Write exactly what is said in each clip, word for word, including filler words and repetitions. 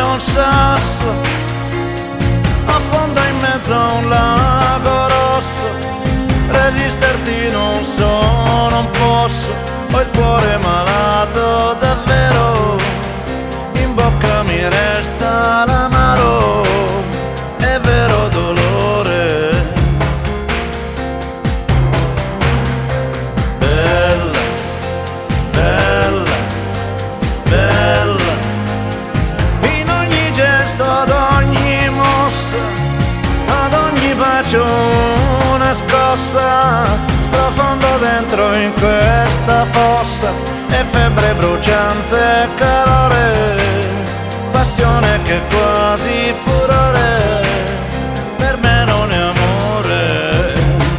un sasso, affonda in mezzo a un lago rosso. Resisterti non so, non posso, ho il cuore malato davvero, in bocca mi resta l'amaro, è vero dolore. Bella, bella, bella, in ogni gesto, ad ogni mossa, ad ogni bacio una scossa, sprofondo dentro in questa fossa, e febbre bruciante, calore, passione che è quasi furore, per me non è amore.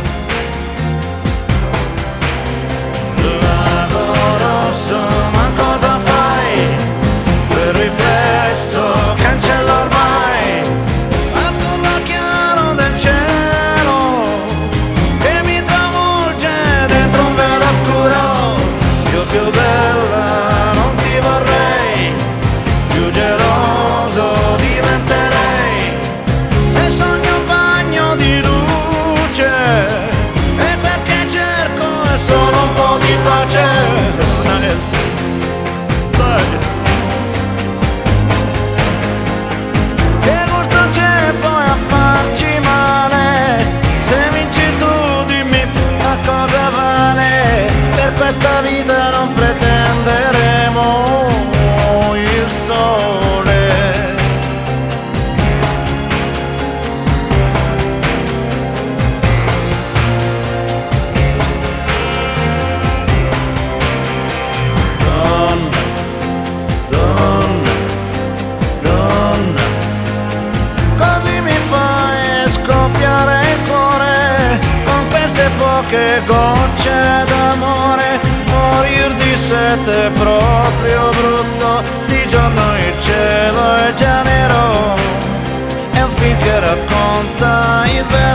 Lago rosso, ma cosa fai? Quel riflesso cancella ormai l'azzurro chiaro del cielo che mi travolge dentro un velo scuro. Io più bella non ti vorrei, più geloso diventerei, e sogno un bagno di luce, e quel che cerco è solo un po' di pace. Nice. Nice. Che gusto c'è poi a farci male? Se vinci tu dimmi a cosa vale. Per questa vita non pretenderemo il sole. Donna, donna, donna, così mi fai scoppiare il cuore con queste poche gocce d'amore. Morir di sete è proprio brutto, di giorno il cielo è già nero, è un film che racconta il vero